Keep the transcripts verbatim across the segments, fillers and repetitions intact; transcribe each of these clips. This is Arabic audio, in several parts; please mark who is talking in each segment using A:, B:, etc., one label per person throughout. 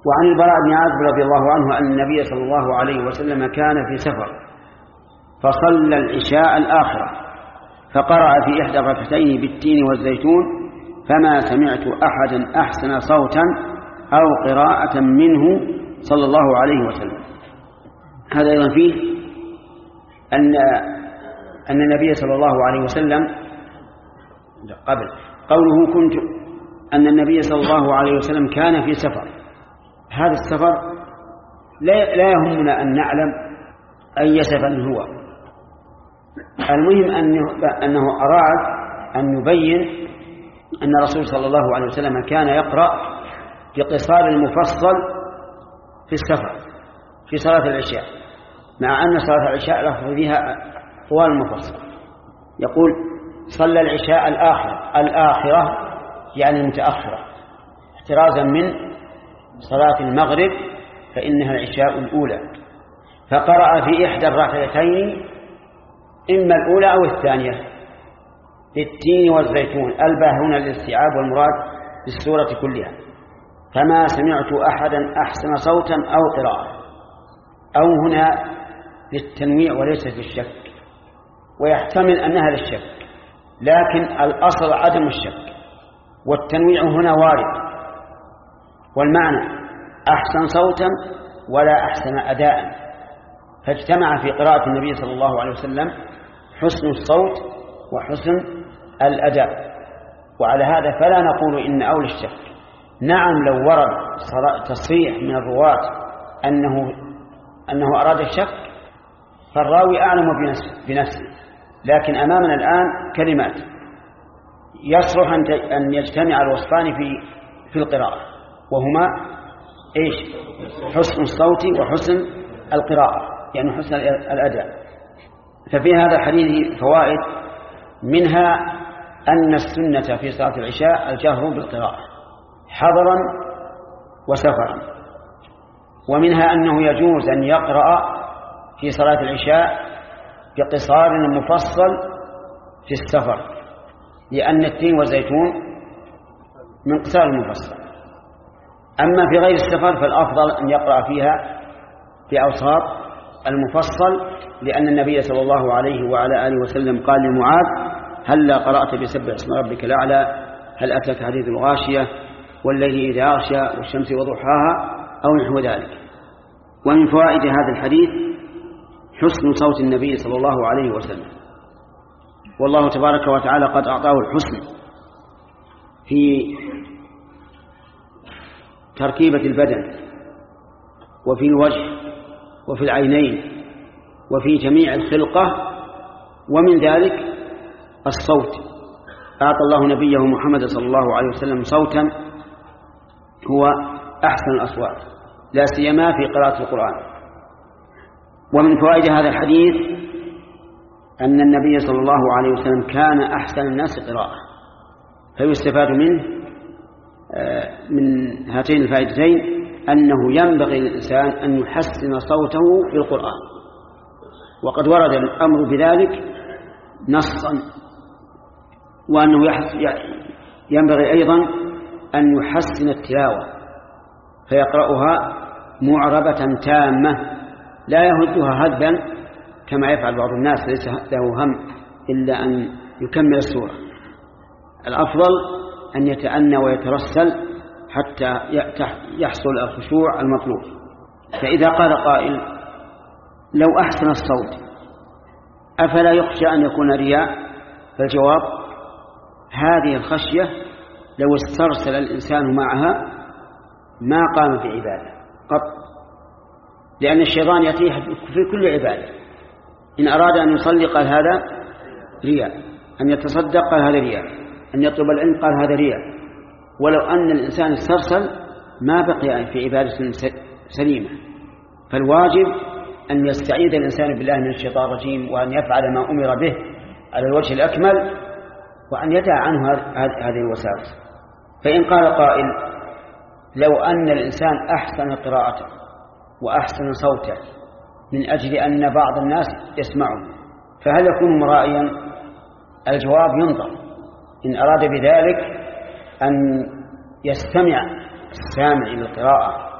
A: وعن البراء بن عازب رضي الله عنه أن النبي صلى الله عليه وسلم كان في سفر فصلى العشاء الآخرة فقرأ في إحدى الركعتين بالتين والزيتون فما سمعت أحدا أحسن صوتا أو قراءة منه صلى الله عليه وسلم. هذا أيضا فيه أن أن النبي صلى الله عليه وسلم قبل قوله كنت أن النبي صلى الله عليه وسلم كان في سفر. هذا السفر لا لا يهمنا أن نعلم أي سفر هو، المهم أنه, أنه أراد أن يبين أن الرسول صلى الله عليه وسلم كان يقرأ بقصار المفصل في السفر في صلاة العشاء، مع أن صلاة العشاء لفظ فيها طوال المفصل. يقول صلى العشاء الآخرة، الآخرة يعني المتأخرة، احترازا من صلاة المغرب فإنها العشاء الأولى، فقرأ في إحدى الركعتين إما الأولى أو الثانية بالتين والزيتون، الباء هنا للاستيعاب والمراد بالسورة كلها. فما سمعت أحدا أحسن صوتا أو قراءة، أو هنا للتنويع وليس في الشك، ويحتمل أنها للشك، لكن الأصل عدم الشك، والتنويع هنا وارد، والمعنى أحسن صوتا ولا أحسن أداء، فاجتمع في قراءة النبي صلى الله عليه وسلم حسن الصوت وحسن الأداء. وعلى هذا فلا نقول إن أول الشك. نعم لو ورد تصريح من الرواة أنه, أنه أراد الشك فالراوي أعلم بنفسه، لكن أمامنا الآن كلمات يصلح أن يجتمع الوصفان في في القراءة، وهما إيش؟ حسن الصوت وحسن القراءة، يعني حسن الأداء. ففي هذا الحديث فوائد، منها أن السنة في صلاة العشاء الجهر بالقراءة حضرا وسفرا، ومنها أنه يجوز أن يقرأ في صلاة العشاء بقصار مفصل في السفر، لأن التين والزيتون من قصار المفصل. أما في غير السفر فالأفضل أن يقرأ فيها بأوساط المفصل، لأن النبي صلى الله عليه وعلى آله وسلم قال لمعاذ هل قرأت بسبح اسم ربك الأعلى، هل أتاك حديث الغاشية، والليل إذا أغشى، والشمس وضحاها، أو نحو ذلك. ومن فوائد هذا الحديث حسن صوت النبي صلى الله عليه وسلم، والله تبارك وتعالى قد أعطاه الحسن في تركيبة البدن وفي الوجه وفي العينين وفي جميع الخلقة، ومن ذلك الصوت. أعطى الله نبيه محمد صلى الله عليه وسلم صوتا هو أحسن الأصوات، لا سيما في قراءة القرآن. ومن فوائد هذا الحديث أن النبي صلى الله عليه وسلم كان أحسن الناس قراءة، فيستفاد منه من هاتين الفائدتين أنه ينبغي للإنسان أن يحسن صوته بالقرآن، وقد ورد الأمر بذلك نصا، وأنه ينبغي أيضا أن يحسن التلاوة فيقرأها معربة تامة لا يهدها هدا كما يفعل بعض الناس، ليس له هم إلا أن يكمل السورة. الأفضل أن يتأنى ويترسل حتى يحصل الخشوع المطلوب. فإذا قال قائل لو أحسن الصوت أفلا يخشى أن يكون رياء؟ فالجواب هذه الخشية لو استرسل الإنسان معها ما قام بعبادة قط، لأن الشيطان يتيح في كل عبادة. إن أراد أن يصلي قال هذا رياء، أن يتصدق قال هذا رياء، أن يطلب العلم قال هذا رياء. ولو أن الإنسان استرسل ما بقي في عبادة سليمة. فالواجب أن يستعيذ الإنسان بالله من الشيطان الرجيم، وأن يفعل ما أمر به على الوجه الأكمل، وأن يدع عنه هذه الوساوس. فإن قال قائل لو أن الإنسان أحسن قراءته وأحسن صوته من أجل أن بعض الناس يسمعه فهل يكون مرائيا؟ الجواب ينظر. إن أراد بذلك أن يستمع السامع إلى القراءة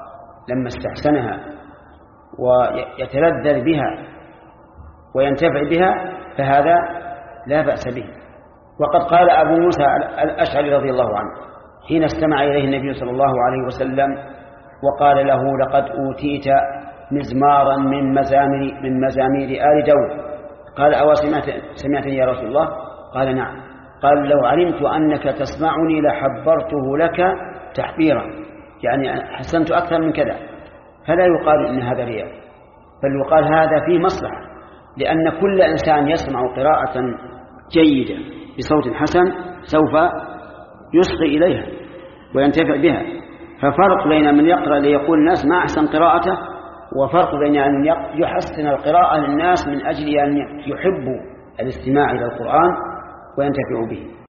A: لما استحسنها ويتلذذ بها وينتفع بها فهذا لا بأس به. وقد قال أبو موسى الأشعري رضي الله عنه حين استمع إليه النبي صلى الله عليه وسلم وقال له: لقد أوتيت مزمارا من مزامير من مزامير آل داود. قال: أو سمعتني يا رسول الله؟ قال: نعم. قال: لو علمت أنك تسمعني لحبرته لك تحبيرا، يعني حسنت أكثر من كذا. فلا يقال إن هذا رياء، بل يقال هذا فيه مصلحة، لأن كل إنسان يسمع قراءة جيدة بصوت حسن سوف يصغي إليها وينتفع بها. ففرق بين من يقرأ ليقول الناس ما أحسن قراءته، وفرق بين أن يحسن القراءة للناس من أجل أن يحبوا الاستماع إلى القرآن وينتفعوا به.